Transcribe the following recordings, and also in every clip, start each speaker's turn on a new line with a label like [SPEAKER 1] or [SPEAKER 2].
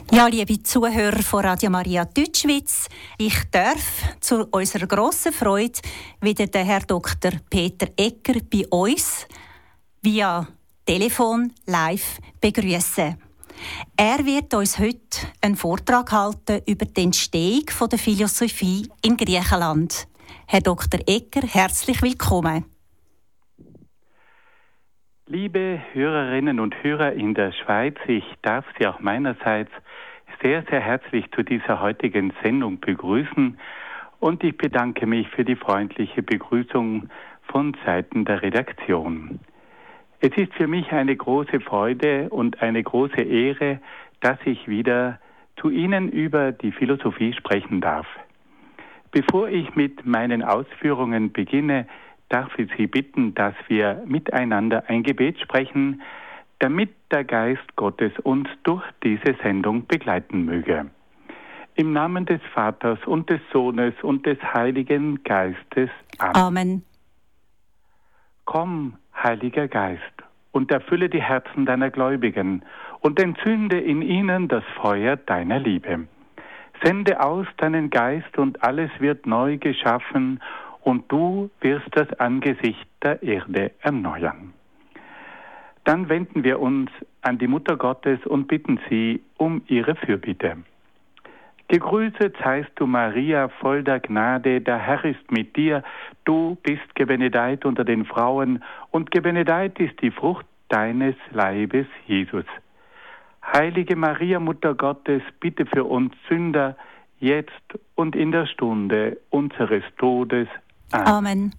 [SPEAKER 1] Ja, liebe Zuhörer von Radio Maria Deutschschweiz, ich darf zu unserer grossen Freude wieder den Herr Dr. Peter Egger bei uns via Telefon live begrüßen. Er wird uns heute einen Vortrag halten über die Entstehung der Philosophie in Griechenland. Herr Dr. Egger, herzlich willkommen.
[SPEAKER 2] Liebe Hörerinnen und Hörer in der Schweiz, ich darf Sie auch meinerseits sehr, sehr herzlich zu dieser heutigen Sendung begrüßen und ich bedanke mich für die freundliche Begrüßung von Seiten der Redaktion. Es ist für mich eine große Freude und eine große Ehre, dass ich wieder zu Ihnen über die Philosophie sprechen darf. Bevor ich mit meinen Ausführungen beginne, darf ich Sie bitten, dass wir miteinander ein Gebet sprechen, damit der Geist Gottes uns durch diese Sendung begleiten möge. Im Namen des Vaters und des Sohnes und des Heiligen Geistes. Amen.
[SPEAKER 1] Amen.
[SPEAKER 2] Komm, Heiliger Geist, und erfülle die Herzen deiner Gläubigen und entzünde in ihnen das Feuer deiner Liebe. Sende aus deinen Geist und alles wird neu geschaffen und du wirst das Angesicht der Erde erneuern. Dann wenden wir uns an die Mutter Gottes und bitten sie um ihre Fürbitte. Gegrüßet seist du, Maria, voll der Gnade, der Herr ist mit dir. Du bist gebenedeit unter den Frauen und gebenedeit ist die Frucht deines Leibes, Jesus. Heilige Maria, Mutter Gottes, bitte für uns Sünder, jetzt und in der Stunde unseres Todes.
[SPEAKER 1] Amen.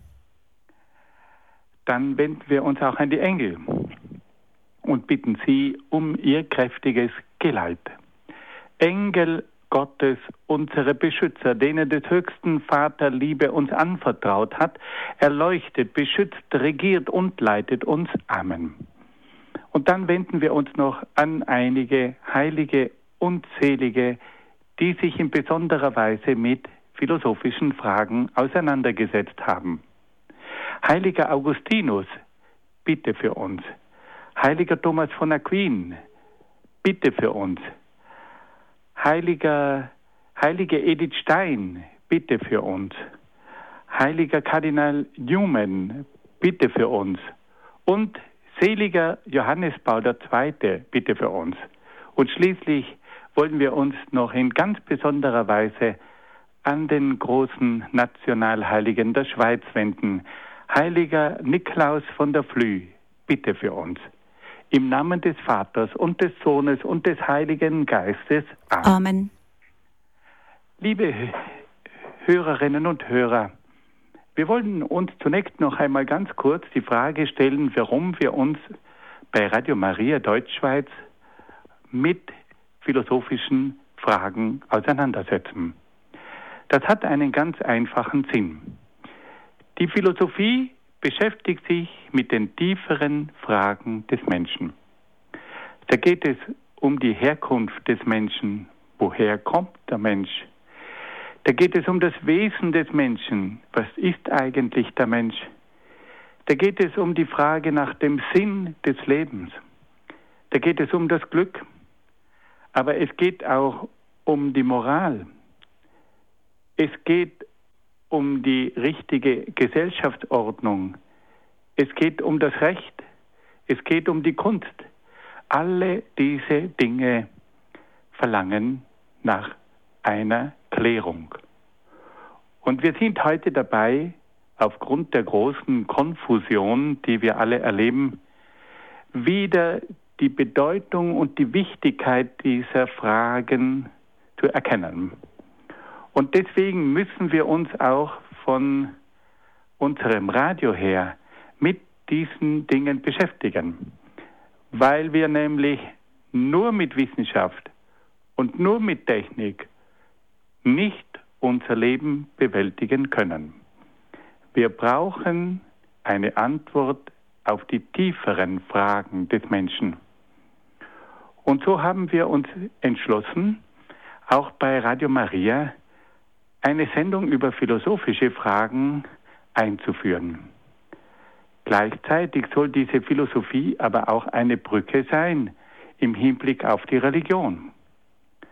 [SPEAKER 2] Dann wenden wir uns auch an die Engel und bitten sie um ihr kräftiges Geleit. Engel Gottes, unsere Beschützer, denen des höchsten Vater Liebe uns anvertraut hat, erleuchtet, beschützt, regiert und leitet uns. Amen. Und dann wenden wir uns noch an einige Heilige und Selige, die sich in besonderer Weise mit philosophischen Fragen auseinandergesetzt haben. Heiliger Augustinus, bitte für uns. Heiliger Thomas von Aquin, bitte für uns. Heilige Edith Stein, bitte für uns. Heiliger Kardinal Newman, bitte für uns. Und seliger Johannes Paul II, bitte für uns. Und schließlich wollen wir uns noch in ganz besonderer Weise an den großen Nationalheiligen der Schweiz wenden. Heiliger Niklaus von der Flüe, bitte für uns. Im Namen des Vaters und des Sohnes und des Heiligen Geistes. Amen.
[SPEAKER 1] Amen.
[SPEAKER 2] Liebe Hörerinnen und Hörer, wir wollen uns zunächst noch einmal ganz kurz die Frage stellen, warum wir uns bei Radio Maria Deutschschweiz mit philosophischen Fragen auseinandersetzen. Das hat einen ganz einfachen Sinn. Die Philosophie beschäftigt sich mit den tieferen Fragen des Menschen. Da geht es um die Herkunft des Menschen. Woher kommt der Mensch? Da geht es um das Wesen des Menschen. Was ist eigentlich der Mensch? Da geht es um die Frage nach dem Sinn des Lebens. Da geht es um das Glück. Aber es geht auch um die Moral. Es geht um die richtige Gesellschaftsordnung. Es geht um das Recht. Es geht um die Kunst. Alle diese Dinge verlangen nach einer Klärung. Und wir sind heute dabei, aufgrund der großen Konfusion, die wir alle erleben, wieder die Bedeutung und die Wichtigkeit dieser Fragen zu erkennen. Und deswegen müssen wir uns auch von unserem Radio her mit diesen Dingen beschäftigen, weil wir nämlich nur mit Wissenschaft und nur mit Technik nicht unser Leben bewältigen können. Wir brauchen eine Antwort auf die tieferen Fragen des Menschen. Und so haben wir uns entschlossen, auch bei Radio Maria eine Sendung über philosophische Fragen einzuführen. Gleichzeitig soll diese Philosophie aber auch eine Brücke sein im Hinblick auf die Religion.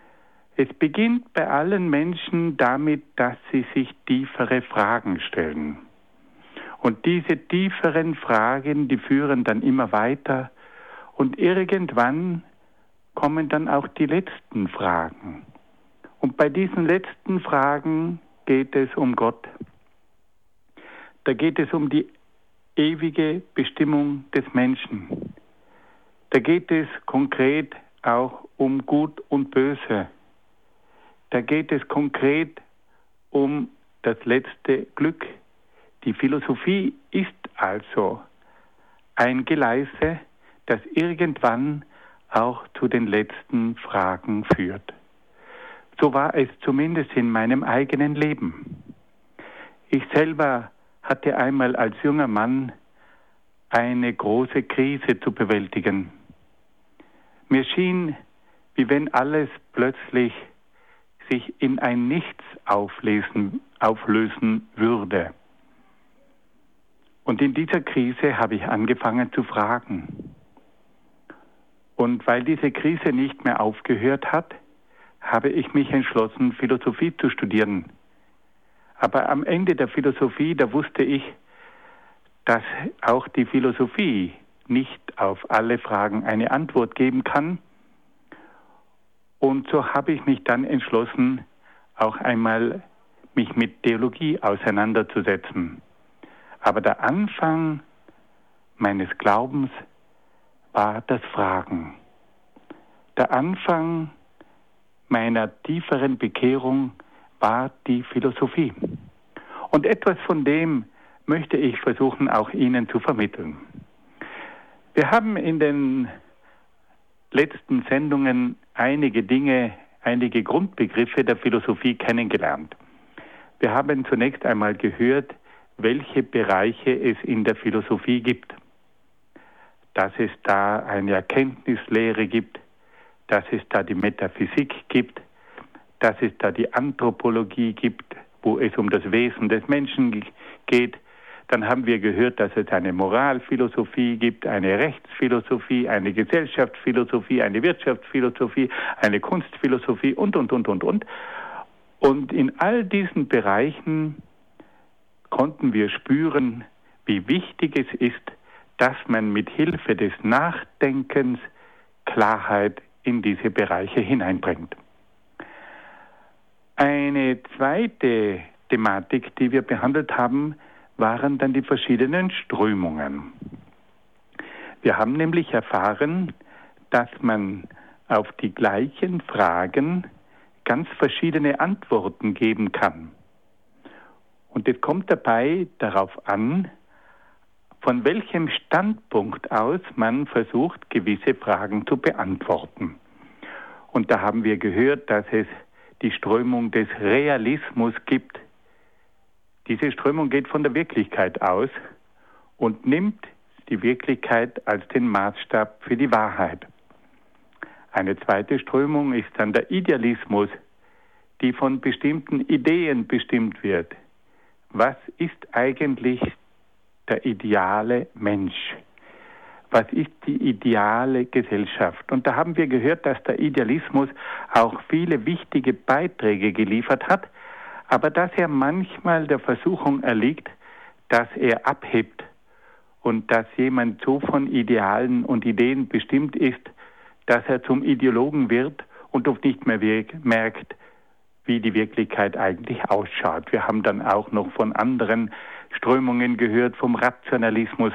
[SPEAKER 2] Es beginnt bei allen Menschen damit, dass sie sich tiefere Fragen stellen. Und diese tieferen Fragen, die führen dann immer weiter. Und irgendwann kommen dann auch die letzten Fragen. Und bei diesen letzten Fragen geht es um Gott. Da geht es um die ewige Bestimmung des Menschen. Da geht es konkret auch um Gut und Böse. Da geht es konkret um das letzte Glück. Die Philosophie ist also ein Geleise, das irgendwann auch zu den letzten Fragen führt. So war es zumindest in meinem eigenen Leben. Ich selber hatte einmal als junger Mann eine große Krise zu bewältigen. Mir schien, wie wenn alles plötzlich sich in ein Nichts auflösen würde. Und in dieser Krise habe ich angefangen zu fragen. Und weil diese Krise nicht mehr aufgehört hat, habe ich mich entschlossen, Philosophie zu studieren. Aber am Ende der Philosophie, da wusste ich, dass auch die Philosophie nicht auf alle Fragen eine Antwort geben kann. Und so habe ich mich dann entschlossen, auch einmal mich mit Theologie auseinanderzusetzen. Aber der Anfang meines Glaubens war das Fragen. Der Anfang meiner tieferen Bekehrung war die Philosophie. Und etwas von dem möchte ich versuchen, auch Ihnen zu vermitteln. Wir haben in den letzten Sendungen einige Dinge, einige Grundbegriffe der Philosophie kennengelernt. Wir haben zunächst einmal gehört, welche Bereiche es in der Philosophie gibt. Dass es da eine Erkenntnislehre gibt, dass es da die Metaphysik gibt, dass es da die Anthropologie gibt, wo es um das Wesen des Menschen geht. Dann haben wir gehört, dass es eine Moralphilosophie gibt, eine Rechtsphilosophie, eine Gesellschaftsphilosophie, eine Wirtschaftsphilosophie, eine Kunstphilosophie und. Und in all diesen Bereichen konnten wir spüren, wie wichtig es ist, dass man mit Hilfe des Nachdenkens Klarheit in diese Bereiche hineinbringt. Eine zweite Thematik, die wir behandelt haben, waren dann die verschiedenen Strömungen. Wir haben nämlich erfahren, dass man auf die gleichen Fragen ganz verschiedene Antworten geben kann. Und es kommt dabei darauf an, von welchem Standpunkt aus man versucht, gewisse Fragen zu beantworten. Und da haben wir gehört, dass es die Strömung des Realismus gibt. Diese Strömung geht von der Wirklichkeit aus und nimmt die Wirklichkeit als den Maßstab für die Wahrheit. Eine zweite Strömung ist dann der Idealismus, die von bestimmten Ideen bestimmt wird. Was ist eigentlich der ideale Mensch? Was ist die ideale Gesellschaft? Und da haben wir gehört, dass der Idealismus auch viele wichtige Beiträge geliefert hat, aber dass er manchmal der Versuchung erliegt, dass er abhebt und dass jemand so von Idealen und Ideen bestimmt ist, dass er zum Ideologen wird und oft nicht mehr merkt, wie die Wirklichkeit eigentlich ausschaut. Wir haben dann auch noch von anderen Strömungen gehört, vom Rationalismus,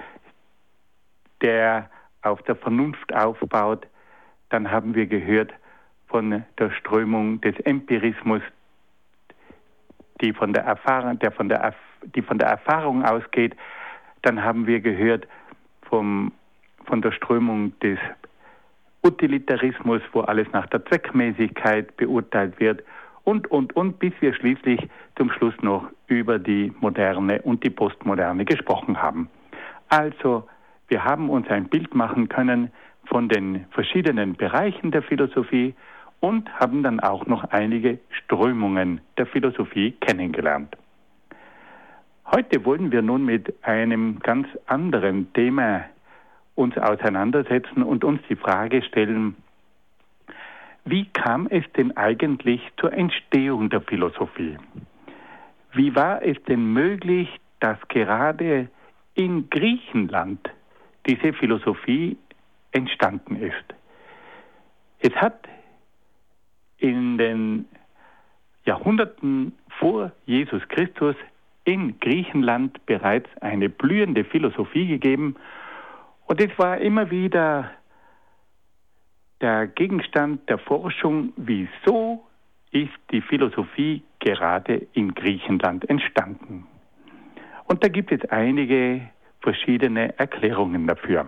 [SPEAKER 2] der auf der Vernunft aufbaut. Dann haben wir gehört von der Strömung des Empirismus, die von der Erfahrung ausgeht. Dann haben wir gehört von der Strömung des Utilitarismus, wo alles nach der Zweckmäßigkeit beurteilt wird und, bis wir schließlich zum Schluss noch über die Moderne und die Postmoderne gesprochen haben. Also, wir haben uns ein Bild machen können von den verschiedenen Bereichen der Philosophie und haben dann auch noch einige Strömungen der Philosophie kennengelernt. Heute wollen wir nun mit einem ganz anderen Thema uns auseinandersetzen und uns die Frage stellen, wie kam es denn eigentlich zur Entstehung der Philosophie? Wie war es denn möglich, dass gerade in Griechenland diese Philosophie entstanden ist? Es hat in den Jahrhunderten vor Jesus Christus in Griechenland bereits eine blühende Philosophie gegeben und es war immer wieder der Gegenstand der Forschung, wieso ist die Philosophie gerade in Griechenland entstanden. Und da gibt es einige verschiedene Erklärungen dafür.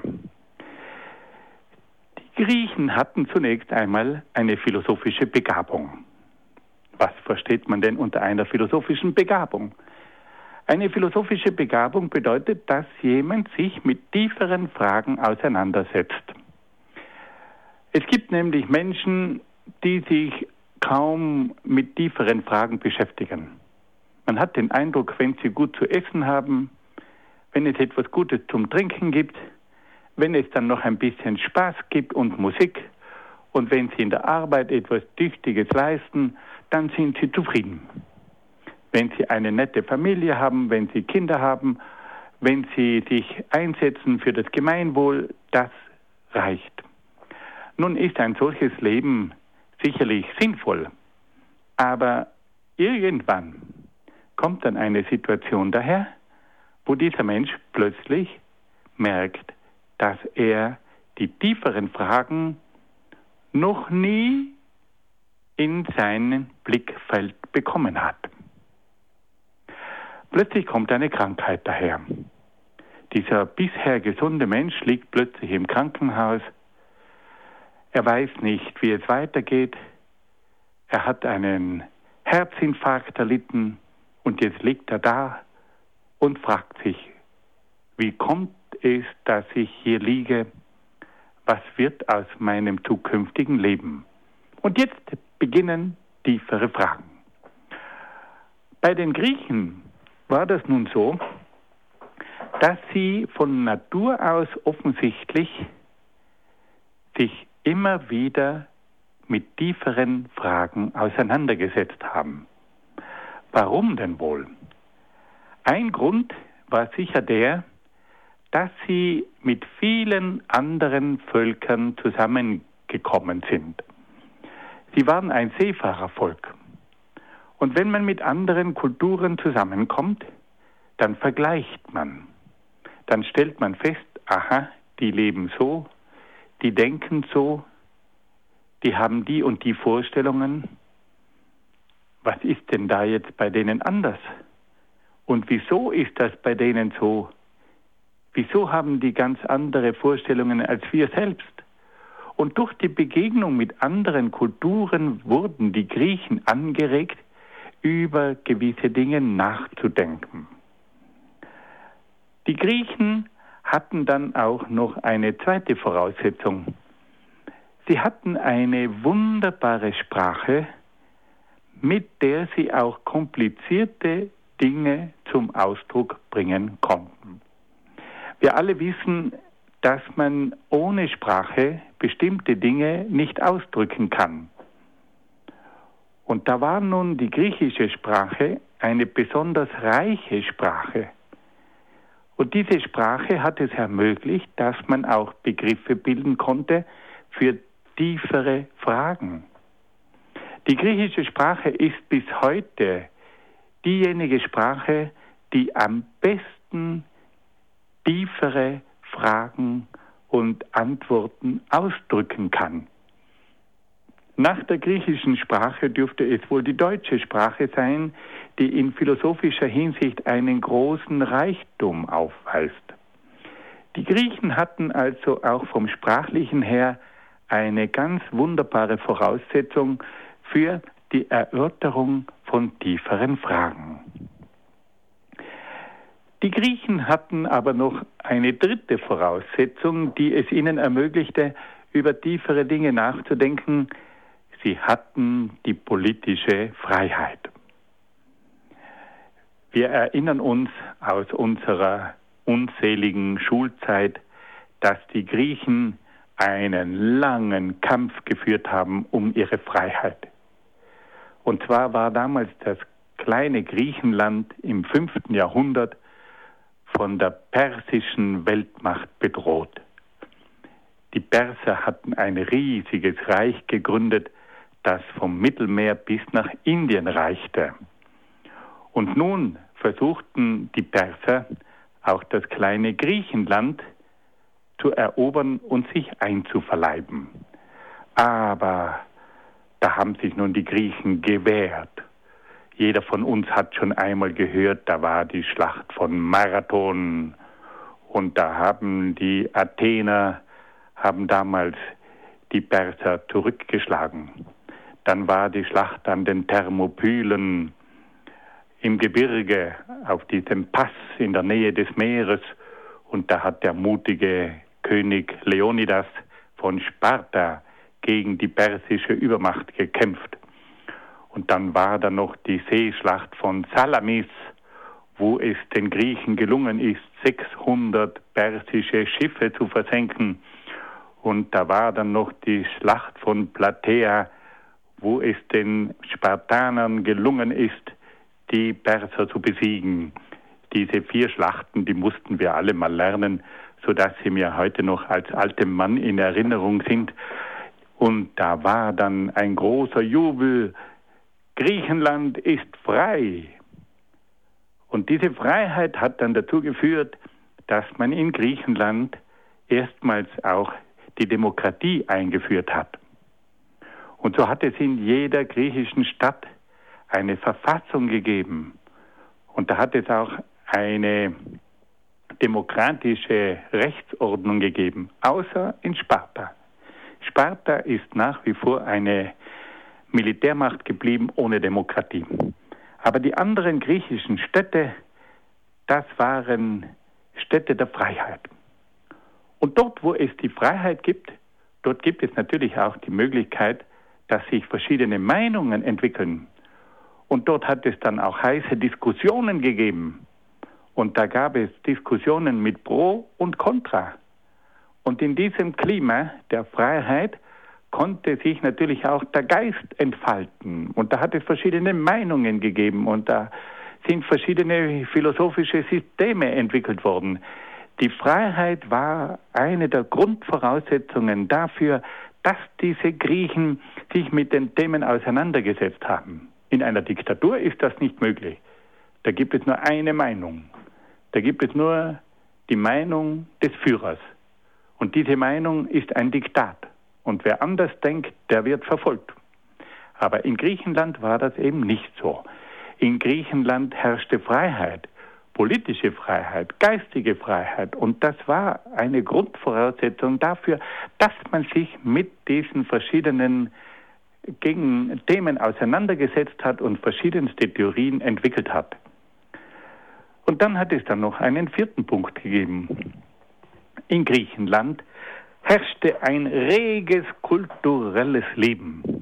[SPEAKER 2] Die Griechen hatten zunächst einmal eine philosophische Begabung. Was versteht man denn unter einer philosophischen Begabung? Eine philosophische Begabung bedeutet, dass jemand sich mit tieferen Fragen auseinandersetzt. Es gibt nämlich Menschen, die sich kaum mit tieferen Fragen beschäftigen. Man hat den Eindruck, wenn sie gut zu essen haben, wenn es etwas Gutes zum Trinken gibt, wenn es dann noch ein bisschen Spaß gibt und Musik und wenn sie in der Arbeit etwas Tüchtiges leisten, dann sind sie zufrieden. Wenn sie eine nette Familie haben, wenn sie Kinder haben, wenn sie sich einsetzen für das Gemeinwohl, das reicht. Nun ist ein solches Leben sicherlich sinnvoll, aber irgendwann kommt dann eine Situation daher, wo dieser Mensch plötzlich merkt, dass er die tieferen Fragen noch nie in sein Blickfeld bekommen hat. Plötzlich kommt eine Krankheit daher. Dieser bisher gesunde Mensch liegt plötzlich im Krankenhaus. Er weiß nicht, wie es weitergeht. Er hat einen Herzinfarkt erlitten und jetzt liegt er da und fragt sich, wie kommt es, dass ich hier liege? Was wird aus meinem zukünftigen Leben? Und jetzt beginnen tiefere Fragen. Bei den Griechen war das nun so, dass sie von Natur aus offensichtlich sich immer wieder mit tieferen Fragen auseinandergesetzt haben. Warum denn wohl? Ein Grund war sicher der, dass sie mit vielen anderen Völkern zusammengekommen sind. Sie waren ein Seefahrervolk. Und wenn man mit anderen Kulturen zusammenkommt, dann vergleicht man. Dann stellt man fest, aha, die leben so, die denken so, die haben die und die Vorstellungen. Was ist denn da jetzt bei denen anders? Und wieso ist das bei denen so? Wieso haben die ganz andere Vorstellungen als wir selbst? Und durch die Begegnung mit anderen Kulturen wurden die Griechen angeregt, über gewisse Dinge nachzudenken. Die Griechen hatten dann auch noch eine zweite Voraussetzung. Sie hatten eine wunderbare Sprache, mit der sie auch komplizierte Dinge zum Ausdruck bringen konnten. Wir alle wissen, dass man ohne Sprache bestimmte Dinge nicht ausdrücken kann. Und da war nun die griechische Sprache eine besonders reiche Sprache. Und diese Sprache hat es ermöglicht, dass man auch Begriffe bilden konnte für tiefere Fragen. Die griechische Sprache ist bis heute diejenige Sprache, die am besten tiefere Fragen und Antworten ausdrücken kann. Nach der griechischen Sprache dürfte es wohl die deutsche Sprache sein, die in philosophischer Hinsicht einen großen Reichtum aufweist. Die Griechen hatten also auch vom Sprachlichen her eine ganz wunderbare Voraussetzung für die Erörterung von tieferen Fragen. Die Griechen hatten aber noch eine dritte Voraussetzung, die es ihnen ermöglichte, über tiefere Dinge nachzudenken. Sie hatten die politische Freiheit. Wir erinnern uns aus unserer unzähligen Schulzeit, dass die Griechen einen langen Kampf geführt haben um ihre Freiheit. Und zwar war damals das kleine Griechenland im 5. Jahrhundert von der persischen Weltmacht bedroht. Die Perser hatten ein riesiges Reich gegründet, das vom Mittelmeer bis nach Indien reichte. Und nun versuchten die Perser, auch das kleine Griechenland zu erobern und sich einzuverleiben. Aber da haben sich nun die Griechen gewehrt. Jeder von uns hat schon einmal gehört, da war die Schlacht von Marathon und da haben die Athener damals die Perser zurückgeschlagen. Dann war die Schlacht an den Thermopylen im Gebirge auf diesem Pass in der Nähe des Meeres und da hat der mutige König Leonidas von Sparta gegen die persische Übermacht gekämpft. Und dann war da noch die Seeschlacht von Salamis, wo es den Griechen gelungen ist, 600 persische Schiffe zu versenken. Und da war dann noch die Schlacht von Plataea, wo es den Spartanern gelungen ist, die Perser zu besiegen. Diese 4 Schlachten, die mussten wir alle mal lernen, sodass sie mir heute noch als altem Mann in Erinnerung sind. Und da war dann ein großer Jubel. Griechenland ist frei. Und diese Freiheit hat dann dazu geführt, dass man in Griechenland erstmals auch die Demokratie eingeführt hat. Und so hat es in jeder griechischen Stadt eine Verfassung gegeben. Und da hat es auch eine demokratische Rechtsordnung gegeben, außer in Sparta. Sparta ist nach wie vor eine Militärmacht geblieben ohne Demokratie. Aber die anderen griechischen Städte, das waren Städte der Freiheit. Und dort, wo es die Freiheit gibt, dort gibt es natürlich auch die Möglichkeit, dass sich verschiedene Meinungen entwickeln. Und dort hat es dann auch heiße Diskussionen gegeben. Und da gab es Diskussionen mit Pro und Contra. Und in diesem Klima der Freiheit konnte sich natürlich auch der Geist entfalten. Und da hat es verschiedene Meinungen gegeben und da sind verschiedene philosophische Systeme entwickelt worden. Die Freiheit war eine der Grundvoraussetzungen dafür, dass diese Griechen sich mit den Themen auseinandergesetzt haben. In einer Diktatur ist das nicht möglich. Da gibt es nur eine Meinung. Da gibt es nur die Meinung des Führers. Und diese Meinung ist ein Diktat. Und wer anders denkt, der wird verfolgt. Aber in Griechenland war das eben nicht so. In Griechenland herrschte Freiheit, politische Freiheit, geistige Freiheit. Und das war eine Grundvoraussetzung dafür, dass man sich mit diesen verschiedenen Themen auseinandergesetzt hat und verschiedenste Theorien entwickelt hat. Und dann hat es dann noch einen 4. Punkt gegeben. In Griechenland herrschte ein reges kulturelles Leben.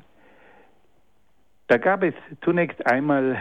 [SPEAKER 2] Da gab es zunächst einmal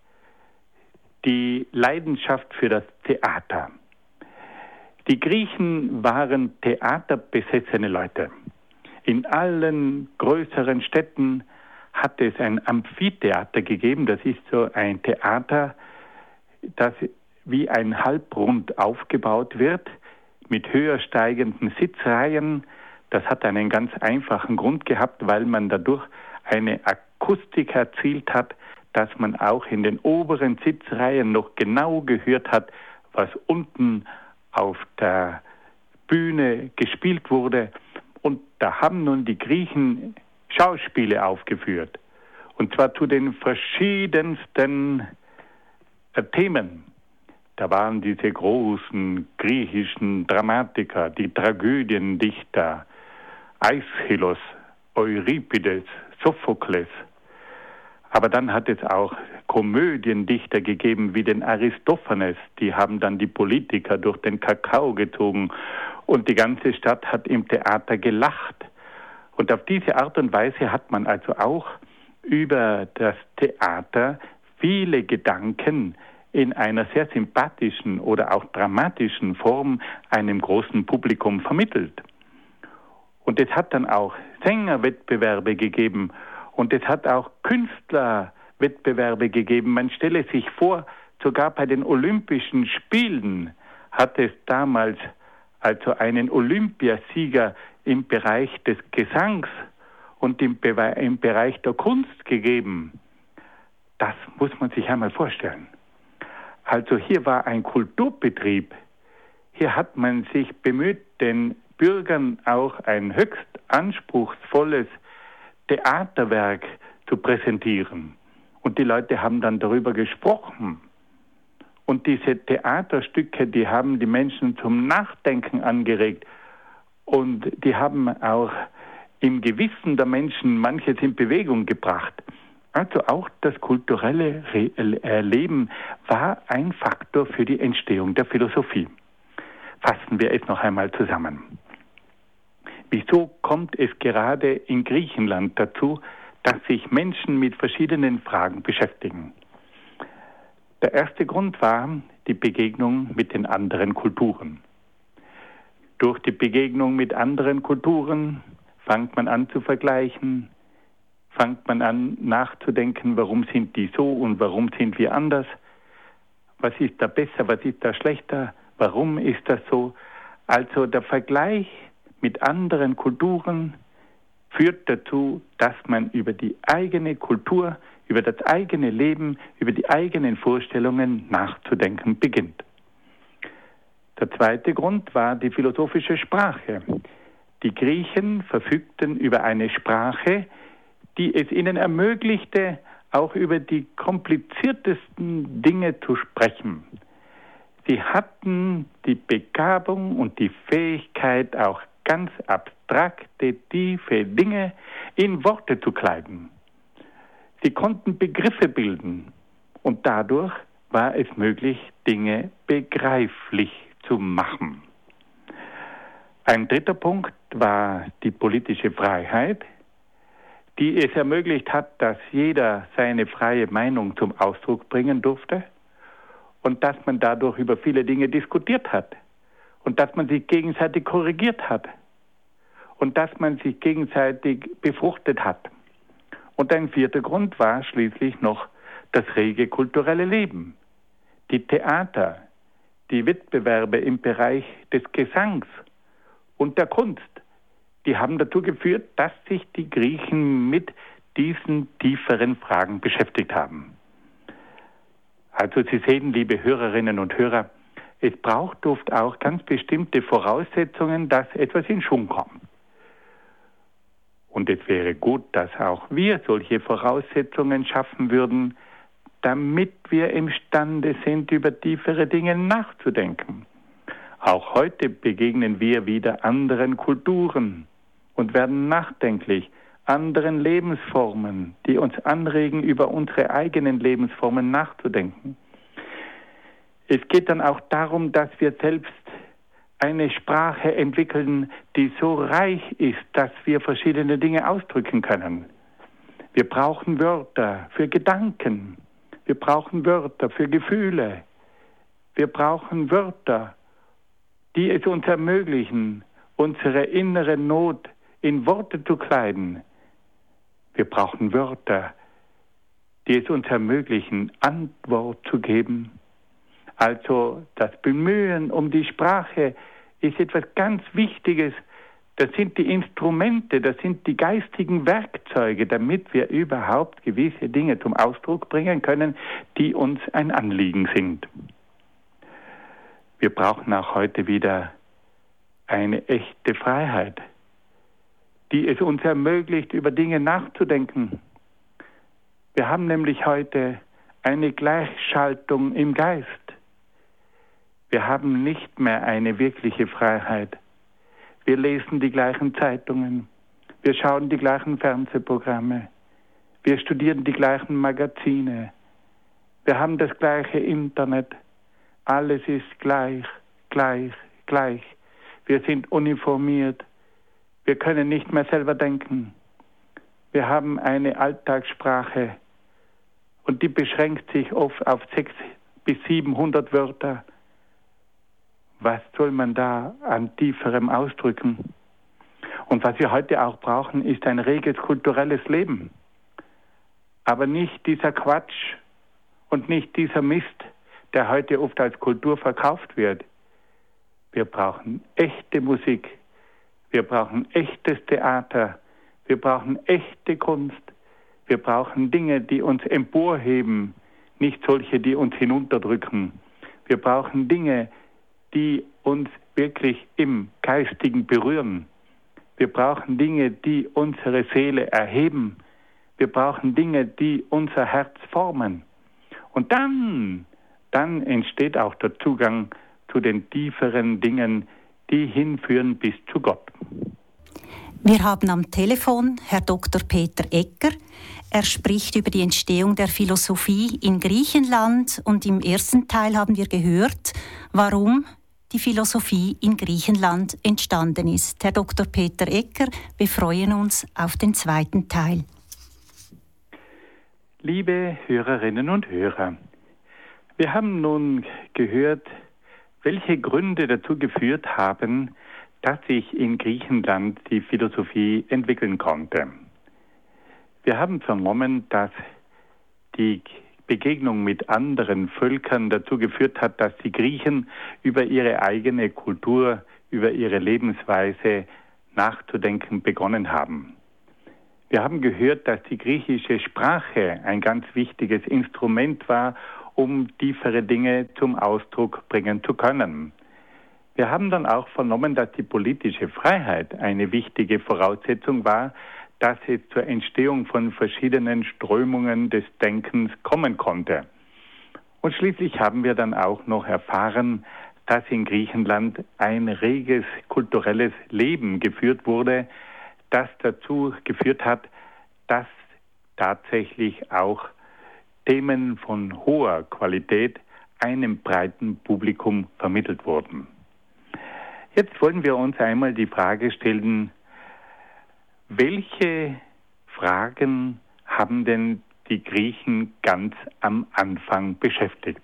[SPEAKER 2] die Leidenschaft für das Theater. Die Griechen waren theaterbesessene Leute. In allen größeren Städten hat es ein Amphitheater gegeben. Das ist so ein Theater, das wie ein Halbrund aufgebaut wird, mit höher steigenden Sitzreihen. Das hat einen ganz einfachen Grund gehabt, weil man dadurch eine Akustik erzielt hat, dass man auch in den oberen Sitzreihen noch genau gehört hat, was unten auf der Bühne gespielt wurde. Und da haben nun die Griechen Schauspiele aufgeführt. Und zwar zu den verschiedensten Themen. Da waren diese großen griechischen Dramatiker, die Tragödiendichter, Aeschylus, Euripides, Sophokles. Aber dann hat es auch Komödiendichter gegeben wie den Aristophanes. Die haben dann die Politiker durch den Kakao gezogen. Und die ganze Stadt hat im Theater gelacht. Und auf diese Art und Weise hat man also auch über das Theater viele Gedanken in einer sehr sympathischen oder auch dramatischen Form einem großen Publikum vermittelt. Und es hat dann auch Sängerwettbewerbe gegeben und es hat auch Künstlerwettbewerbe gegeben. Man stelle sich vor, sogar bei den Olympischen Spielen hat es damals also einen Olympiasieger im Bereich des Gesangs und im Bereich der Kunst gegeben. Das muss man sich einmal vorstellen. Also hier war ein Kulturbetrieb. Hier hat man sich bemüht, den Bürgern auch ein höchst anspruchsvolles Theaterwerk zu präsentieren. Und die Leute haben dann darüber gesprochen. Und diese Theaterstücke, die haben die Menschen zum Nachdenken angeregt. Und die haben auch im Gewissen der Menschen manches in Bewegung gebracht. Also auch das kulturelle Leben war ein Faktor für die Entstehung der Philosophie. Fassen wir es noch einmal zusammen. Wieso kommt es gerade in Griechenland dazu, dass sich Menschen mit verschiedenen Fragen beschäftigen? Der erste Grund war die Begegnung mit den anderen Kulturen. Durch die Begegnung mit anderen Kulturen fängt man an zu vergleichen, fängt man an nachzudenken, warum sind die so und warum sind wir anders? Was ist da besser, was ist da schlechter? Warum ist das so? Also der Vergleich mit anderen Kulturen führt dazu, dass man über die eigene Kultur, über das eigene Leben, über die eigenen Vorstellungen nachzudenken beginnt. Der zweite Grund war die philosophische Sprache. Die Griechen verfügten über eine Sprache, die es ihnen ermöglichte, auch über die kompliziertesten Dinge zu sprechen. Sie hatten die Begabung und die Fähigkeit, auch ganz abstrakte, tiefe Dinge in Worte zu kleiden. Sie konnten Begriffe bilden und dadurch war es möglich, Dinge begreiflich zu machen. Ein dritter Punkt war die politische Freiheit, die es ermöglicht hat, dass jeder seine freie Meinung zum Ausdruck bringen durfte und dass man dadurch über viele Dinge diskutiert hat und dass man sich gegenseitig korrigiert hat und dass man sich gegenseitig befruchtet hat. Und ein vierter Grund war schließlich noch das rege kulturelle Leben. Die Theater, die Wettbewerbe im Bereich des Gesangs und der Kunst, die haben dazu geführt, dass sich die Griechen mit diesen tieferen Fragen beschäftigt haben. Also Sie sehen, liebe Hörerinnen und Hörer, es braucht oft auch ganz bestimmte Voraussetzungen, dass etwas in Schwung kommt. Und es wäre gut, dass auch wir solche Voraussetzungen schaffen würden, damit wir imstande sind, über tiefere Dinge nachzudenken. Auch heute begegnen wir wieder anderen Kulturen und werden nachdenklich, anderen Lebensformen, die uns anregen, über unsere eigenen Lebensformen nachzudenken. Es geht dann auch darum, dass wir selbst eine Sprache entwickeln, die so reich ist, dass wir verschiedene Dinge ausdrücken können. Wir brauchen Wörter für Gedanken. Wir brauchen Wörter für Gefühle. Wir brauchen Wörter, die es uns ermöglichen, unsere innere Not in Worte zu kleiden. Wir brauchen Wörter, die es uns ermöglichen, Antwort zu geben. Also das Bemühen um die Sprache ist etwas ganz Wichtiges. Das sind die Instrumente, das sind die geistigen Werkzeuge, damit wir überhaupt gewisse Dinge zum Ausdruck bringen können, die uns ein Anliegen sind. Wir brauchen auch heute wieder eine echte Freiheit, die es uns ermöglicht, über Dinge nachzudenken. Wir haben nämlich heute eine Gleichschaltung im Geist. Wir haben nicht mehr eine wirkliche Freiheit. Wir lesen die gleichen Zeitungen, wir schauen die gleichen Fernsehprogramme, wir studieren die gleichen Magazine, wir haben das gleiche Internet. Alles ist gleich, gleich, gleich. Wir sind uniformiert. Wir können nicht mehr selber denken. Wir haben eine Alltagssprache und die beschränkt sich oft auf 600 bis 700 Wörter. Was soll man da an tieferem ausdrücken? Und was wir heute auch brauchen, ist ein reges kulturelles Leben. Aber nicht dieser Quatsch und nicht dieser Mist, der heute oft als Kultur verkauft wird. Wir brauchen echte Musik, wir brauchen echtes Theater, wir brauchen echte Kunst, wir brauchen Dinge, die uns emporheben, nicht solche, die uns hinunterdrücken. Wir brauchen Dinge, die uns wirklich im Geistigen berühren. Wir brauchen Dinge, die unsere Seele erheben. Wir brauchen Dinge, die unser Herz formen. Und dann entsteht auch der Zugang zu den tieferen Dingen, die hinführen bis zu Gott.
[SPEAKER 1] Wir haben am Telefon Herr Dr. Peter Egger. Er spricht über die Entstehung der Philosophie in Griechenland und im ersten Teil haben wir gehört, warum die Philosophie in Griechenland entstanden ist. Herr Dr. Peter Egger, wir freuen uns auf den zweiten Teil.
[SPEAKER 2] Liebe Hörerinnen und Hörer, wir haben nun gehört, welche Gründe dazu geführt haben, dass sich in Griechenland die Philosophie entwickeln konnte. Wir haben vernommen, dass die Begegnung mit anderen Völkern dazu geführt hat, dass die Griechen über ihre eigene Kultur, über ihre Lebensweise nachzudenken begonnen haben. Wir haben gehört, dass die griechische Sprache ein ganz wichtiges Instrument war, um tiefere Dinge zum Ausdruck bringen zu können. Wir haben dann auch vernommen, dass die politische Freiheit eine wichtige Voraussetzung war, dass es zur Entstehung von verschiedenen Strömungen des Denkens kommen konnte. Und schließlich haben wir dann auch noch erfahren, dass in Griechenland ein reges kulturelles Leben geführt wurde, das dazu geführt hat, dass tatsächlich auch Themen von hoher Qualität einem breiten Publikum vermittelt wurden. Jetzt wollen wir uns einmal die Frage stellen, welche Fragen haben denn die Griechen ganz am Anfang beschäftigt?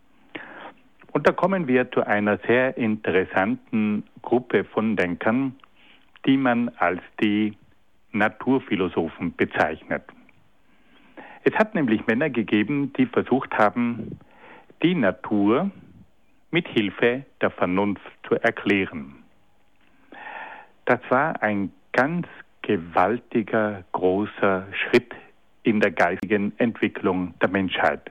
[SPEAKER 2] Und da kommen wir zu einer sehr interessanten Gruppe von Denkern, die man als die Naturphilosophen bezeichnet. Es hat nämlich Männer gegeben, die versucht haben, die Natur mit Hilfe der Vernunft zu erklären. Das war ein ganz gewaltiger, großer Schritt in der geistigen Entwicklung der Menschheit.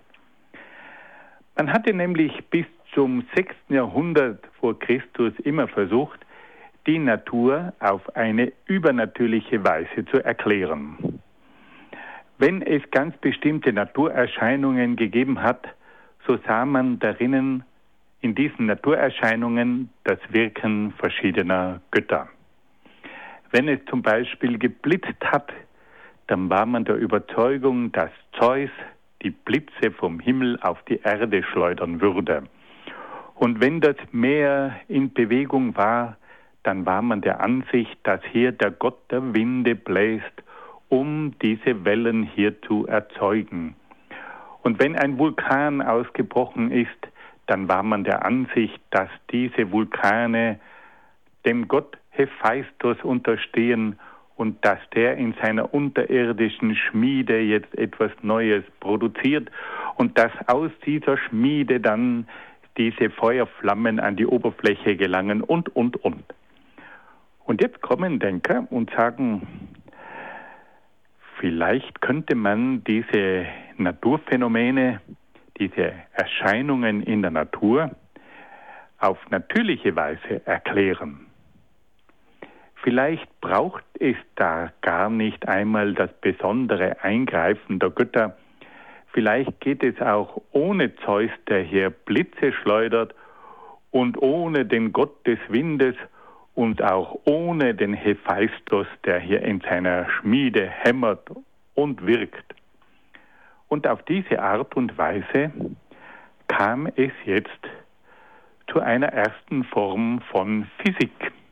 [SPEAKER 2] Man hatte nämlich bis zum 6. Jahrhundert vor Christus immer versucht, die Natur auf eine übernatürliche Weise zu erklären. Wenn es ganz bestimmte Naturerscheinungen gegeben hat, so sah man darin in diesen Naturerscheinungen das Wirken verschiedener Götter. Wenn es zum Beispiel geblitzt hat, dann war man der Überzeugung, dass Zeus die Blitze vom Himmel auf die Erde schleudern würde. Und wenn das Meer in Bewegung war, dann war man der Ansicht, dass hier der Gott der Winde bläst, um diese Wellen hier zu erzeugen. Und wenn ein Vulkan ausgebrochen ist, dann war man der Ansicht, dass diese Vulkane dem Gott Hephaistos unterstehen und dass der in seiner unterirdischen Schmiede jetzt etwas Neues produziert und dass aus dieser Schmiede dann diese Feuerflammen an die Oberfläche gelangen und. Und jetzt kommen Denker und sagen, vielleicht könnte man diese Naturphänomene, diese Erscheinungen in der Natur auf natürliche Weise erklären. Vielleicht braucht es da gar nicht einmal das besondere Eingreifen der Götter. Vielleicht geht es auch ohne Zeus, der hier Blitze schleudert, und ohne den Gott des Windes und auch ohne den Hephaistos, der hier in seiner Schmiede hämmert und wirkt. Und auf diese Art und Weise kam es jetzt zu einer ersten Form von Physik,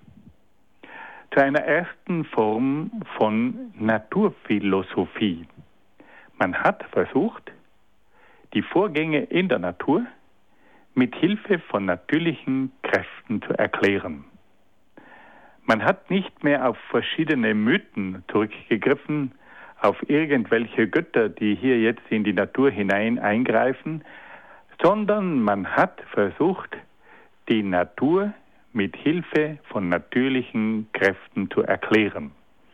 [SPEAKER 2] zu einer ersten Form von Naturphilosophie. Man hat versucht, die Vorgänge in der Natur mit Hilfe von natürlichen Kräften zu erklären. Man hat nicht mehr auf verschiedene Mythen zurückgegriffen, auf irgendwelche Götter, die hier jetzt in die Natur hinein eingreifen, sondern man hat versucht, die Natur mit Hilfe von natürlichen Kräften zu erklären.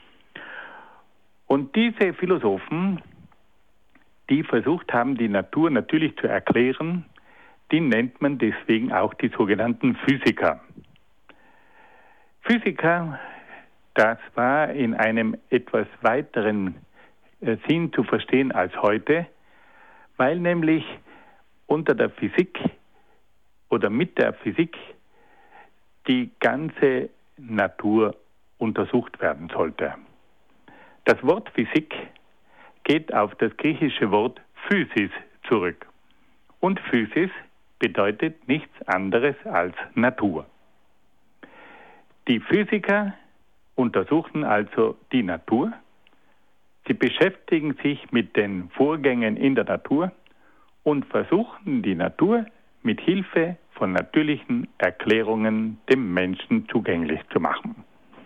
[SPEAKER 2] Und diese Philosophen, die versucht haben, die Natur natürlich zu erklären, die nennt man deswegen auch die sogenannten Physiker. Physiker, das war in einem etwas weiteren Sinn zu verstehen als heute, weil nämlich unter der Physik oder mit der Physik die ganze Natur untersucht werden sollte. Das Wort Physik geht auf das griechische Wort Physis zurück. Und Physis bedeutet nichts anderes als Natur. Die Physiker untersuchen also die Natur. Sie beschäftigen sich mit den Vorgängen in der Natur und versuchen die Natur mit Hilfe von natürlichen Erklärungen dem Menschen zugänglich zu machen.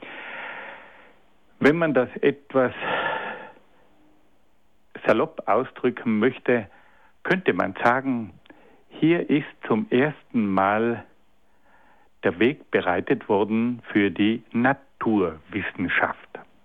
[SPEAKER 2] Wenn man das etwas salopp ausdrücken möchte, könnte man sagen, hier ist zum ersten Mal der Weg bereitet worden für die Naturwissenschaft.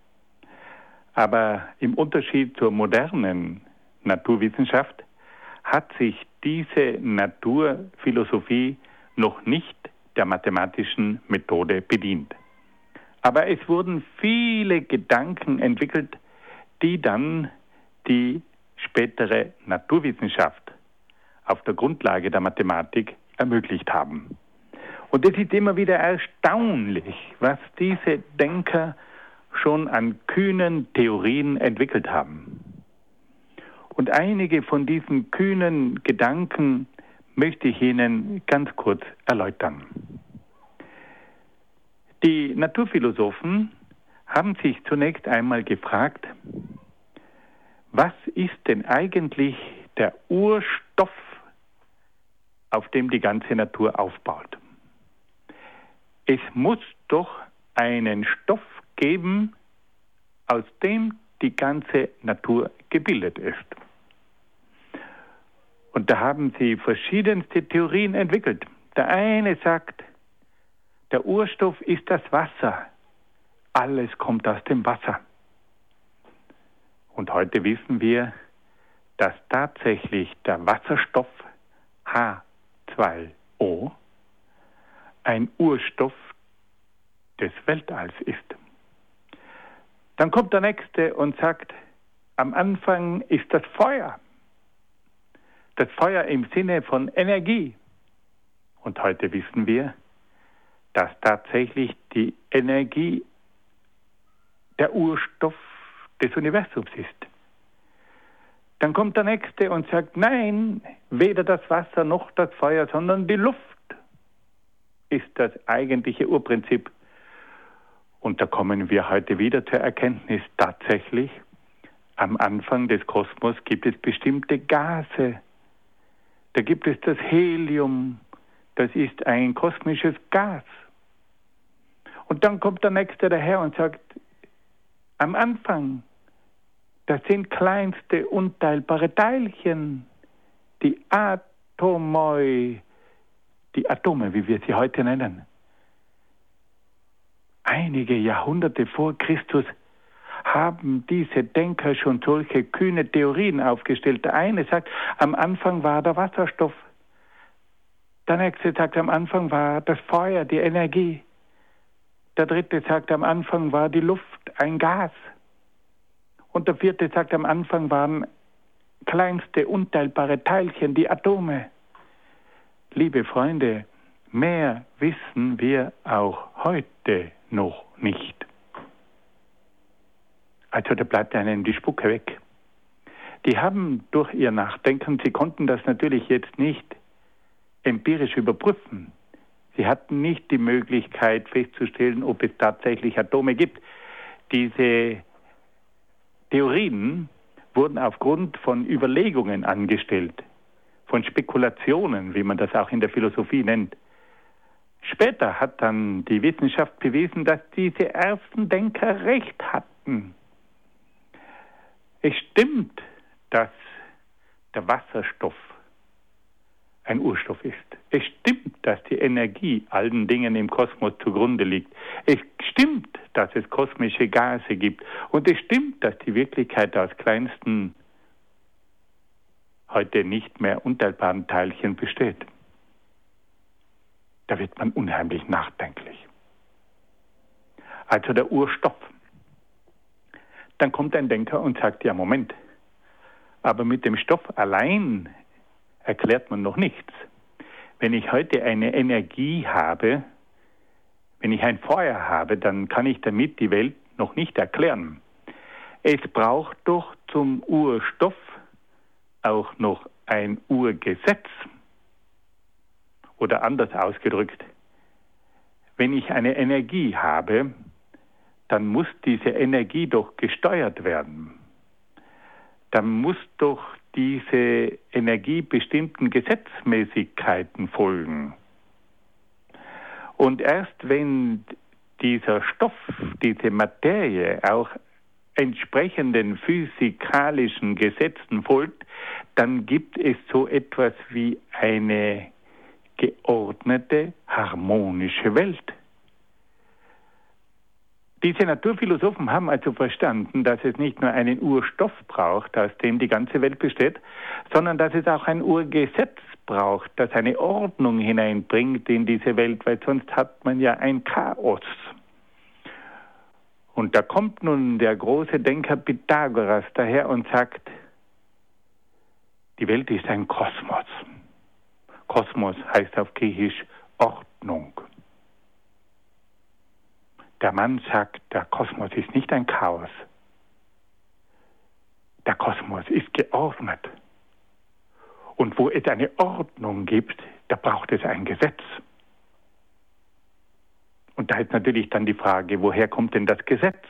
[SPEAKER 2] Aber im Unterschied zur modernen Naturwissenschaft hat sich diese Naturphilosophie noch nicht der mathematischen Methode bedient. Aber es wurden viele Gedanken entwickelt, die dann die spätere Naturwissenschaft auf der Grundlage der Mathematik ermöglicht haben. Und es ist immer wieder erstaunlich, was diese Denker schon an kühnen Theorien entwickelt haben. Und einige von diesen kühnen Gedanken möchte ich Ihnen ganz kurz erläutern. Die Naturphilosophen haben sich zunächst einmal gefragt, was ist denn eigentlich der Urstoff, auf dem die ganze Natur aufbaut? Es muss doch einen Stoff geben, aus dem die ganze Natur gebildet ist. Und da haben sie verschiedenste Theorien entwickelt. Der eine sagt, der Urstoff ist das Wasser. Alles kommt aus dem Wasser. Und heute wissen wir, dass tatsächlich der Wasserstoff H2O ein Urstoff des Weltalls ist. Dann kommt der Nächste und sagt, am Anfang ist das Feuer. Das Feuer im Sinne von Energie. Und heute wissen wir, dass tatsächlich die Energie der Urstoff des Universums ist. Dann kommt der Nächste und sagt, nein, weder das Wasser noch das Feuer, sondern die Luft ist das eigentliche Urprinzip. Und da kommen wir heute wieder zur Erkenntnis, tatsächlich, am Anfang des Kosmos gibt es bestimmte Gase. Da gibt es das Helium, das ist ein kosmisches Gas. Und dann kommt der Nächste daher und sagt, am Anfang, das sind kleinste unteilbare Teilchen, die Atomoi, die Atome, wie wir sie heute nennen. Einige Jahrhunderte vor Christus haben diese Denker schon solche kühne Theorien aufgestellt. Der eine sagt, am Anfang war der Wasserstoff. Der nächste sagt, am Anfang war das Feuer, die Energie. Der dritte sagt, am Anfang war die Luft, ein Gas. Und der vierte sagt, am Anfang waren kleinste unteilbare Teilchen, die Atome. Liebe Freunde, mehr wissen wir auch heute noch nicht. Also da bleibt einem die Spucke weg. Die haben durch ihr Nachdenken, sie konnten das natürlich jetzt nicht empirisch überprüfen. Sie hatten nicht die Möglichkeit festzustellen, ob es tatsächlich Atome gibt. Diese Theorien wurden aufgrund von Überlegungen angestellt, von Spekulationen, wie man das auch in der Philosophie nennt. Später hat dann die Wissenschaft bewiesen, dass diese ersten Denker recht hatten. Es stimmt, dass der Wasserstoff ein Urstoff ist. Es stimmt, dass die Energie allen Dingen im Kosmos zugrunde liegt. Es stimmt, dass es kosmische Gase gibt. Und es stimmt, dass die Wirklichkeit aus kleinsten, heute nicht mehr unteilbaren Teilchen besteht. Da wird man unheimlich nachdenklich. Also der Urstoff. Dann kommt ein Denker und sagt, ja Moment, aber mit dem Stoff allein erklärt man noch nichts. Wenn ich heute eine Energie habe, wenn ich ein Feuer habe, dann kann ich damit die Welt noch nicht erklären. Es braucht doch zum Urstoff auch noch ein Urgesetz. Oder anders ausgedrückt, wenn ich eine Energie habe, dann muss diese Energie doch gesteuert werden. Dann muss doch diese Energie bestimmten Gesetzmäßigkeiten folgen. Und erst wenn dieser Stoff, diese Materie auch entsprechenden physikalischen Gesetzen folgt, dann gibt es so etwas wie eine geordnete, harmonische Welt. Diese Naturphilosophen haben also verstanden, dass es nicht nur einen Urstoff braucht, aus dem die ganze Welt besteht, sondern dass es auch ein Urgesetz braucht, das eine Ordnung hineinbringt in diese Welt, weil sonst hat man ja ein Chaos. Und da kommt nun der große Denker Pythagoras daher und sagt, die Welt ist ein Kosmos. Kosmos heißt auf Griechisch Ordnung. Der Mann sagt, der Kosmos ist nicht ein Chaos. Der Kosmos ist geordnet. Und wo es eine Ordnung gibt, da braucht es ein Gesetz. Und da ist natürlich dann die Frage, woher kommt denn das Gesetz?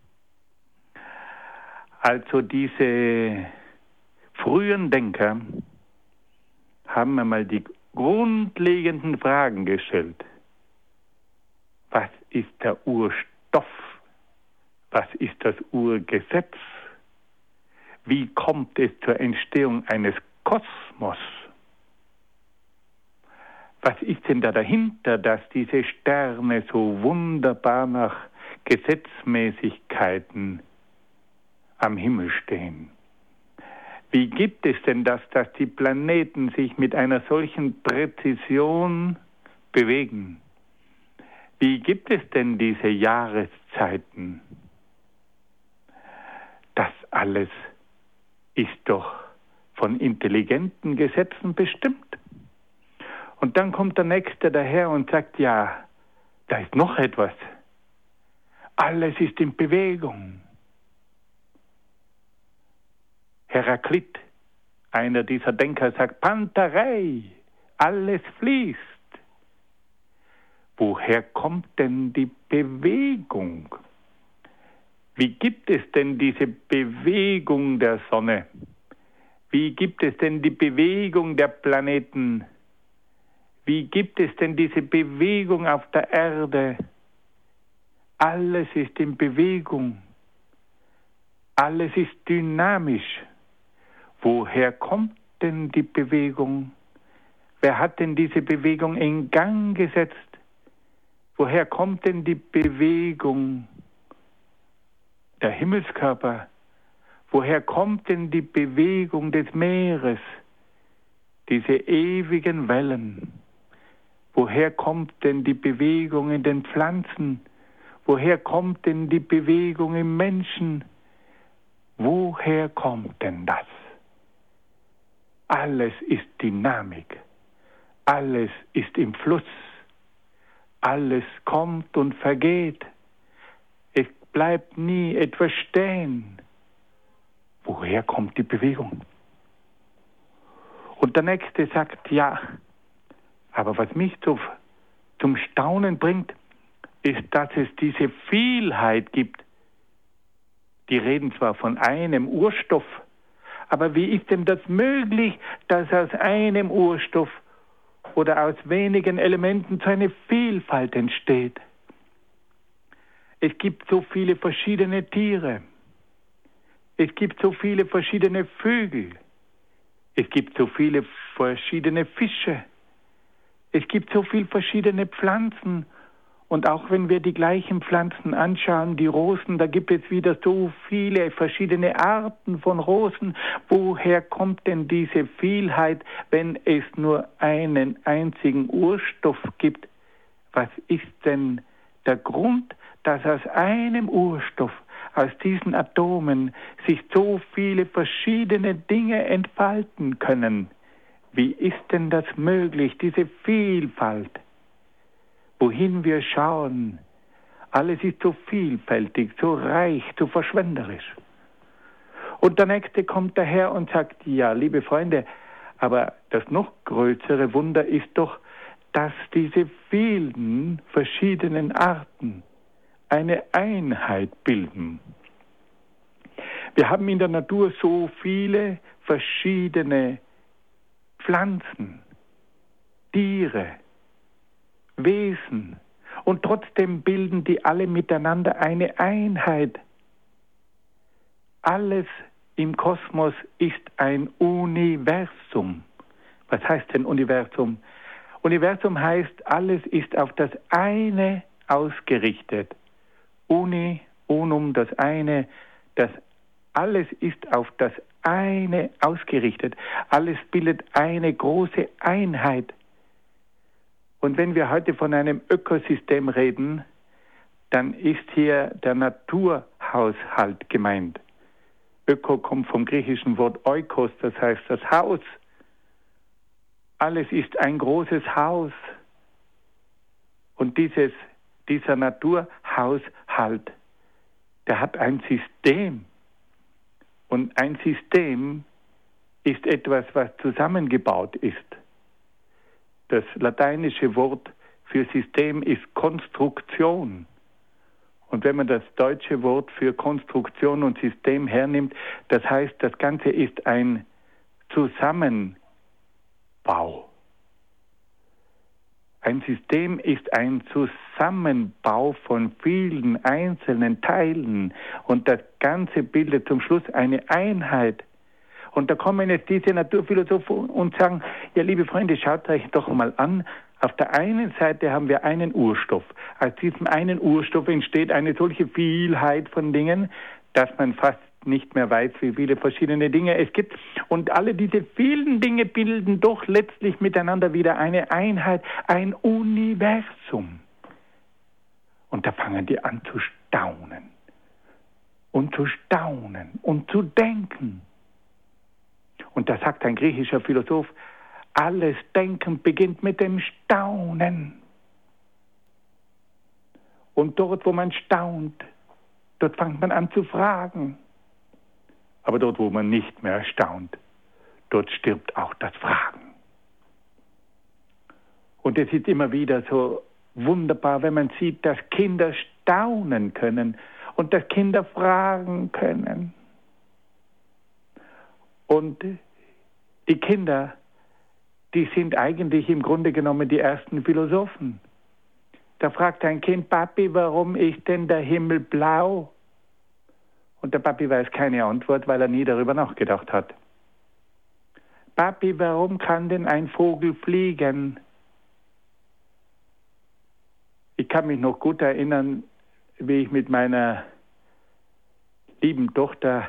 [SPEAKER 2] Also diese frühen Denker haben einmal die grundlegenden Fragen gestellt. Was ist der Urstoff? Was ist das Urgesetz? Wie kommt es zur Entstehung eines Kosmos? Was ist denn da dahinter, dass diese Sterne so wunderbar nach Gesetzmäßigkeiten am Himmel stehen? Wie gibt es denn das, dass die Planeten sich mit einer solchen Präzision bewegen? Wie gibt es denn diese Jahreszeiten? Das alles ist doch von intelligenten Gesetzen bestimmt. Und dann kommt der Nächste daher und sagt, ja, da ist noch etwas. Alles ist in Bewegung. Heraklit, einer dieser Denker, sagt, Pantarei, alles fließt. Woher kommt denn die Bewegung? Wie gibt es denn diese Bewegung der Sonne? Wie gibt es denn die Bewegung der Planeten? Wie gibt es denn diese Bewegung auf der Erde? Alles ist in Bewegung. Alles ist dynamisch. Woher kommt denn die Bewegung? Wer hat denn diese Bewegung in Gang gesetzt? Woher kommt denn die Bewegung der Himmelskörper? Woher kommt denn die Bewegung des Meeres? Diese ewigen Wellen. Woher kommt denn die Bewegung in den Pflanzen? Woher kommt denn die Bewegung im Menschen? Woher kommt denn das? Alles ist Dynamik. Alles ist im Fluss. Alles kommt und vergeht. Es bleibt nie etwas stehen. Woher kommt die Bewegung? Und der Nächste sagt, ja, aber was mich zum Staunen bringt, ist, dass es diese Vielheit gibt. Die reden zwar von einem Urstoff, aber wie ist denn das möglich, dass aus einem Urstoff oder aus wenigen Elementen so eine Vielfalt entsteht. Es gibt so viele verschiedene Tiere. Es gibt so viele verschiedene Vögel. Es gibt so viele verschiedene Fische. Es gibt so viele verschiedene Pflanzen. Und auch wenn wir die gleichen Pflanzen anschauen, die Rosen, da gibt es wieder so viele verschiedene Arten von Rosen. Woher kommt denn diese Vielheit, wenn es nur einen einzigen Urstoff gibt? Was ist denn der Grund, dass aus einem Urstoff, aus diesen Atomen, sich so viele verschiedene Dinge entfalten können? Wie ist denn das möglich, diese Vielfalt? Wohin wir schauen, alles ist so vielfältig, so reich, so verschwenderisch. Und der Nächste kommt daher und sagt, ja, liebe Freunde, aber das noch größere Wunder ist doch, dass diese vielen verschiedenen Arten eine Einheit bilden. Wir haben in der Natur so viele verschiedene Pflanzen, Tiere, Wesen, und trotzdem bilden die alle miteinander eine Einheit. Alles im Kosmos ist ein Universum. Was heißt denn Universum? Universum heißt, alles ist auf das eine ausgerichtet. Uni, unum, das eine, das alles ist auf das eine ausgerichtet. Alles bildet eine große Einheit. Und wenn wir heute von einem Ökosystem reden, dann ist hier der Naturhaushalt gemeint. Öko kommt vom griechischen Wort oikos, das heißt das Haus. Alles ist ein großes Haus. Und dieser Naturhaushalt, der hat ein System. Und ein System ist etwas, was zusammengebaut ist. Das lateinische Wort für System ist Konstruktion. Und wenn man das deutsche Wort für Konstruktion und System hernimmt, das heißt, das Ganze ist ein Zusammenbau. Ein System ist ein Zusammenbau von vielen einzelnen Teilen und das Ganze bildet zum Schluss eine Einheit. Und da kommen jetzt diese Naturphilosophen und sagen, ja, liebe Freunde, schaut euch doch mal an, auf der einen Seite haben wir einen Urstoff. Aus diesem einen Urstoff entsteht eine solche Vielheit von Dingen, dass man fast nicht mehr weiß, wie viele verschiedene Dinge es gibt. Und alle diese vielen Dinge bilden doch letztlich miteinander wieder eine Einheit, ein Universum. Und da fangen die an zu staunen und zu staunen und zu denken. Und da sagt ein griechischer Philosoph, alles Denken beginnt mit dem Staunen. Und dort, wo man staunt, dort fängt man an zu fragen. Aber dort, wo man nicht mehr staunt, dort stirbt auch das Fragen. Und es ist immer wieder so wunderbar, wenn man sieht, dass Kinder staunen können und dass Kinder fragen können. Und die Kinder, die sind eigentlich im Grunde genommen die ersten Philosophen. Da fragt ein Kind, Papi, warum ist denn der Himmel blau? Und der Papi weiß keine Antwort, weil er nie darüber nachgedacht hat. Papi, warum kann denn ein Vogel fliegen? Ich kann mich noch gut erinnern, wie ich mit meiner lieben Tochter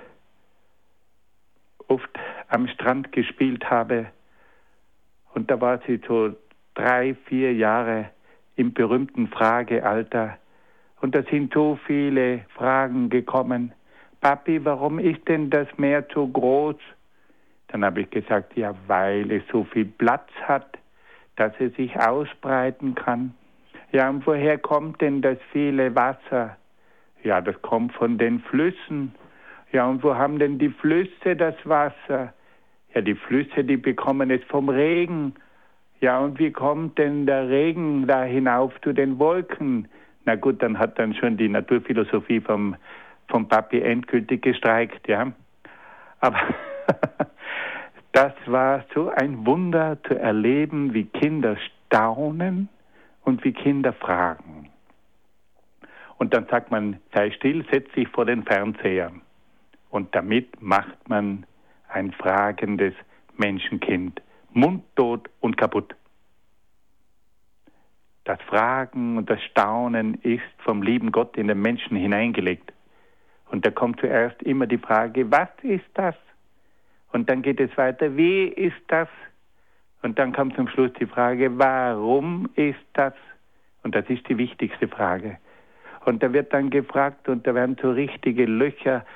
[SPEAKER 2] oft am Strand gespielt habe. Und da war sie so 3, 4 Jahre im berühmten Fragealter. Und da sind so viele Fragen gekommen. Papi, warum ist denn das Meer so groß? Dann habe ich gesagt, ja, weil es so viel Platz hat, dass es sich ausbreiten kann. Ja, und woher kommt denn das viele Wasser? Ja, das kommt von den Flüssen. Ja, und wo haben denn die Flüsse das Wasser? Ja, die Flüsse, die bekommen es vom Regen. Ja, und wie kommt denn der Regen da hinauf zu den Wolken? Na gut, dann hat dann schon die Naturphilosophie vom Papi endgültig gestreikt, ja. Aber Das war so ein Wunder zu erleben, wie Kinder staunen und wie Kinder fragen. Und dann sagt man, sei still, setz dich vor den Fernseher. Und damit macht man ein fragendes Menschenkind mundtot und kaputt. Das Fragen und das Staunen ist vom lieben Gott in den Menschen hineingelegt. Und da kommt zuerst immer die Frage, was ist das? Und dann geht es weiter, wie ist das? Und dann kommt zum Schluss die Frage, warum ist das? Und das ist die wichtigste Frage. Und da wird dann gefragt und da werden so richtige Löcher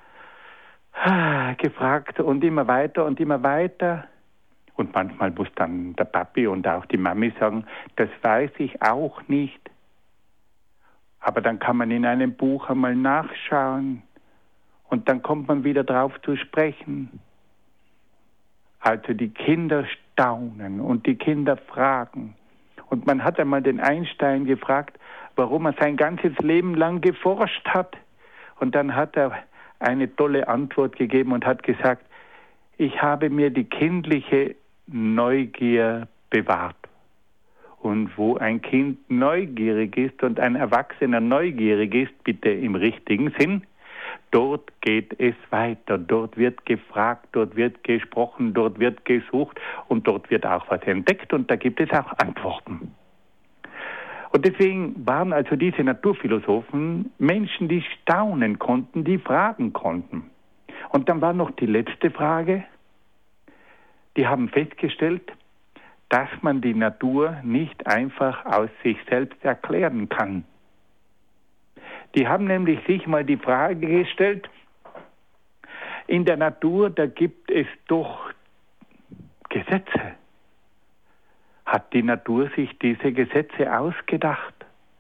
[SPEAKER 2] gefragt und immer weiter und immer weiter. Und manchmal muss dann der Papi und auch die Mami sagen, das weiß ich auch nicht. Aber dann kann man in einem Buch einmal nachschauen und dann kommt man wieder drauf zu sprechen. Also die Kinder staunen und die Kinder fragen. Und man hat einmal den Einstein gefragt, warum er sein ganzes Leben lang geforscht hat. Und dann hat er eine tolle Antwort gegeben und hat gesagt, ich habe mir die kindliche Neugier bewahrt. Und wo ein Kind neugierig ist und ein Erwachsener neugierig ist, bitte im richtigen Sinn, dort geht es weiter, dort wird gefragt, dort wird gesprochen, dort wird gesucht und dort wird auch was entdeckt und da gibt es auch Antworten. Und deswegen waren also diese Naturphilosophen Menschen, die staunen konnten, die fragen konnten. Und dann war noch die letzte Frage. Die haben festgestellt, dass man die Natur nicht einfach aus sich selbst erklären kann. Die haben nämlich sich mal die Frage gestellt, in der Natur, da gibt es doch Gesetze. Hat die Natur sich diese Gesetze ausgedacht?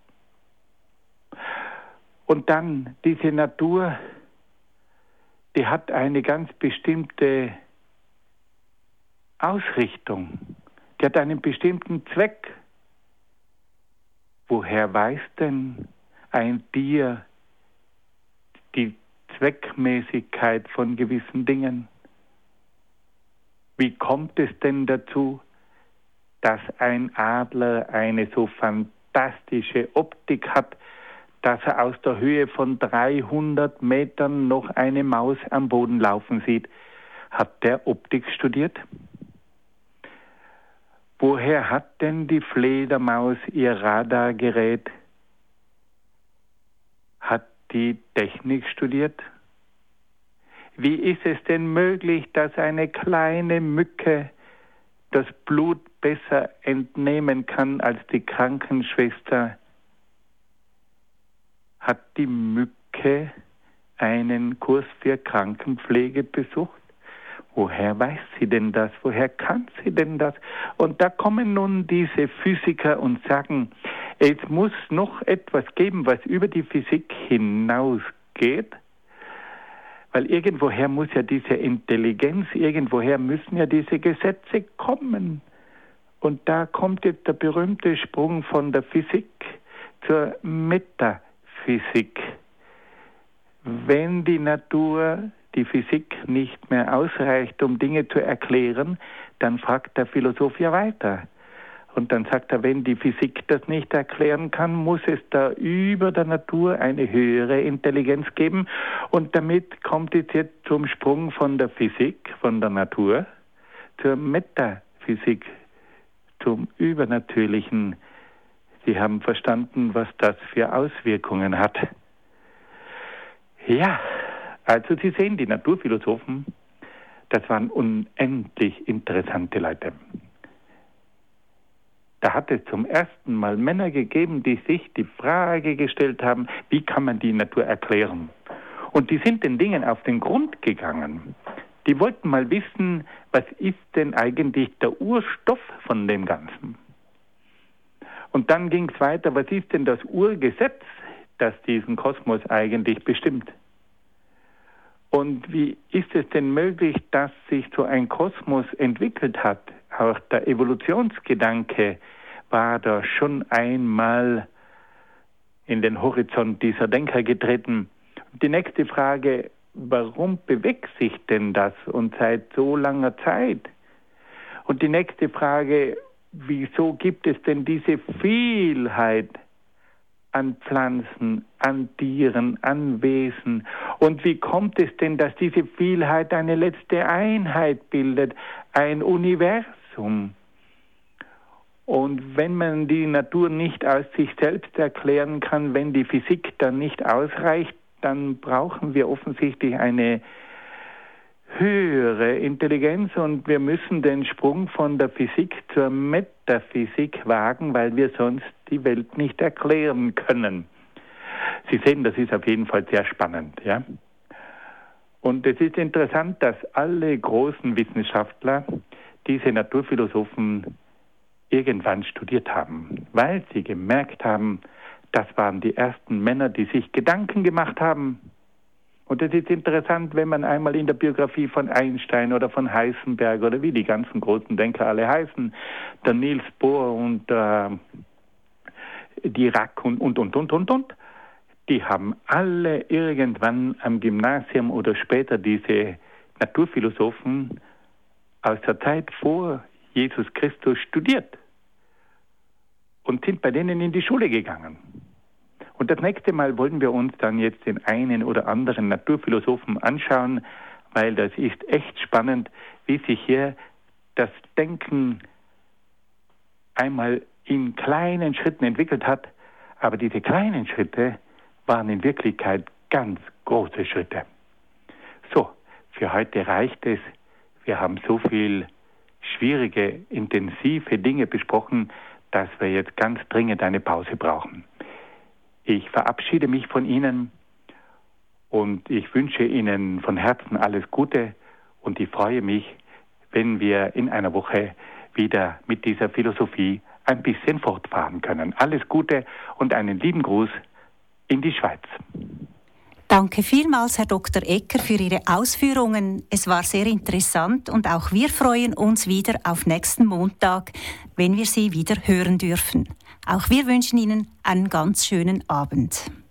[SPEAKER 2] Und dann, diese Natur, die hat eine ganz bestimmte Ausrichtung. Die hat einen bestimmten Zweck. Woher weiß denn ein Tier die Zweckmäßigkeit von gewissen Dingen? Wie kommt es denn dazu, dass ein Adler eine so fantastische Optik hat, dass er aus der Höhe von 300 Metern noch eine Maus am Boden laufen sieht? Hat der Optik studiert? Woher hat denn die Fledermaus ihr Radargerät? Hat die Technik studiert? Wie ist es denn möglich, dass eine kleine Mücke das Blut besser entnehmen kann als die Krankenschwester? Hat die Mücke einen Kurs für Krankenpflege besucht? Woher weiß sie denn das? Woher kann sie denn das? Und da kommen nun diese Physiker und sagen, es muss noch etwas geben, was über die Physik hinausgeht, weil irgendwoher muss ja diese Intelligenz, irgendwoher müssen ja diese Gesetze kommen. Und da kommt jetzt der berühmte Sprung von der Physik zur Metaphysik. Wenn die Natur, die Physik nicht mehr ausreicht, um Dinge zu erklären, dann fragt der Philosoph ja weiter. Und dann sagt er, wenn die Physik das nicht erklären kann, muss es da über der Natur eine höhere Intelligenz geben. Und damit kommt es jetzt zum Sprung von der Physik, von der Natur, zur Metaphysik, zum Übernatürlichen. Sie haben verstanden, was das für Auswirkungen hat. Ja, also Sie sehen, die Naturphilosophen, das waren unendlich interessante Leute. Da hat es zum ersten Mal Männer gegeben, die sich die Frage gestellt haben, wie kann man die Natur erklären? Und die sind den Dingen auf den Grund gegangen. Die wollten mal wissen, was ist denn eigentlich der Urstoff von dem Ganzen? Und dann ging es weiter, was ist denn das Urgesetz, das diesen Kosmos eigentlich bestimmt? Und wie ist es denn möglich, dass sich so ein Kosmos entwickelt hat? Auch der Evolutionsgedanke war da schon einmal in den Horizont dieser Denker getreten. Die nächste Frage, warum bewegt sich denn das und seit so langer Zeit? Und die nächste Frage, wieso gibt es denn diese Vielheit an Pflanzen, an Tieren, an Wesen? Und wie kommt es denn, dass diese Vielheit eine letzte Einheit bildet, ein Universum? Und wenn man die Natur nicht aus sich selbst erklären kann, wenn die Physik dann nicht ausreicht, dann brauchen wir offensichtlich eine höhere Intelligenz und wir müssen den Sprung von der Physik zur Metaphysik wagen, weil wir sonst die Welt nicht erklären können. Sie sehen, das ist auf jeden Fall sehr spannend, ja. Und es ist interessant, dass alle großen Wissenschaftler diese Naturphilosophen irgendwann studiert haben, weil sie gemerkt haben, das waren die ersten Männer, die sich Gedanken gemacht haben. Und es ist interessant, wenn man einmal in der Biografie von Einstein oder von Heisenberg oder wie die ganzen großen Denker alle heißen, der Niels Bohr und Dirac und, die haben alle irgendwann am Gymnasium oder später diese Naturphilosophen aus der Zeit vor Jesus Christus studiert und sind bei denen in die Schule gegangen. Und das nächste Mal wollen wir uns dann jetzt den einen oder anderen Naturphilosophen anschauen, weil das ist echt spannend, wie sich hier das Denken einmal in kleinen Schritten entwickelt hat. Aber diese kleinen Schritte waren in Wirklichkeit ganz große Schritte. So, für heute reicht es. Wir haben so viel schwierige, intensive Dinge besprochen, dass wir jetzt ganz dringend eine Pause brauchen. Ich verabschiede mich von Ihnen und ich wünsche Ihnen von Herzen alles Gute und ich freue mich, wenn wir in einer Woche wieder mit dieser Philosophie ein bisschen fortfahren können. Alles Gute und einen lieben Gruß in die Schweiz.
[SPEAKER 1] Danke vielmals, Herr Dr. Ecker, für Ihre Ausführungen. Es war sehr interessant und auch wir freuen uns wieder auf nächsten Montag, wenn wir Sie wieder hören dürfen. Auch wir wünschen Ihnen einen ganz schönen Abend.